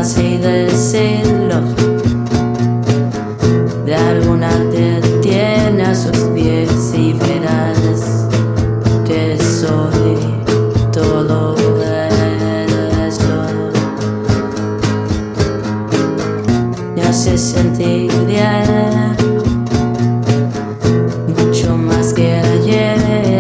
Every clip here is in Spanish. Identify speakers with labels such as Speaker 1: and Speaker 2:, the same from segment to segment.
Speaker 1: así decirlo, de alguna te tiene a sus pies y verás que soy todo esto. Me hace sentir bien, mucho más que ayer.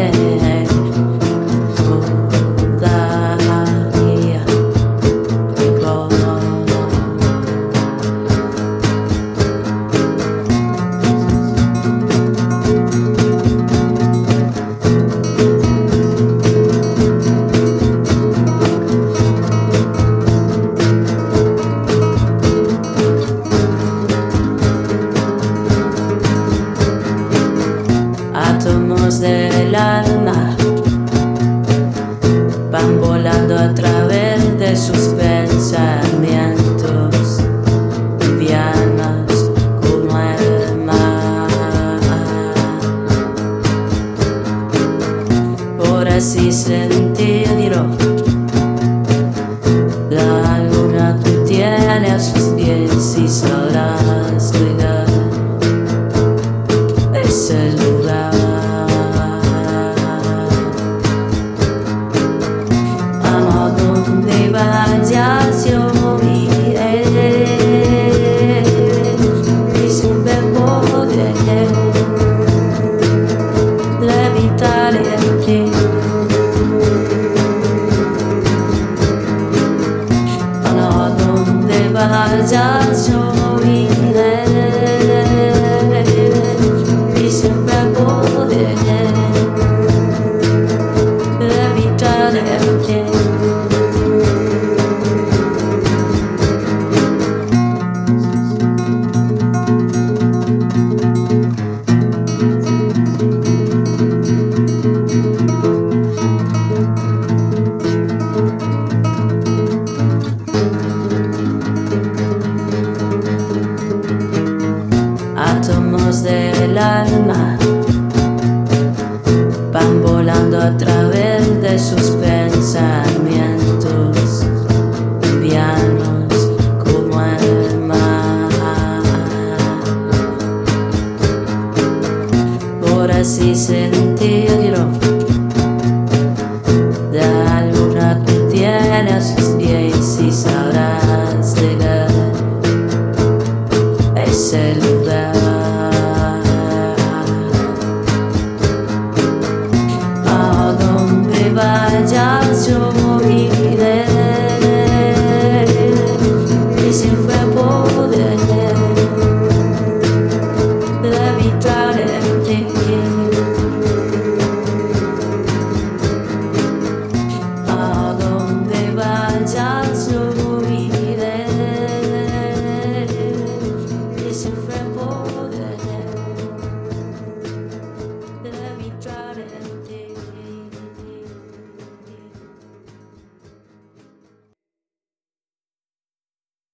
Speaker 1: Átomos del alma van volando a través de sus pensamientos, livianos como el mar. Por así sentirlo, la luna te tiene a sus pies y sabrás cuidar ese lugar. Donde vayas yo iré y siempre podré levitar aquí. A donde vayas yo iré y siempre podré levitar aquí. Átomos del alma van volando a través de sus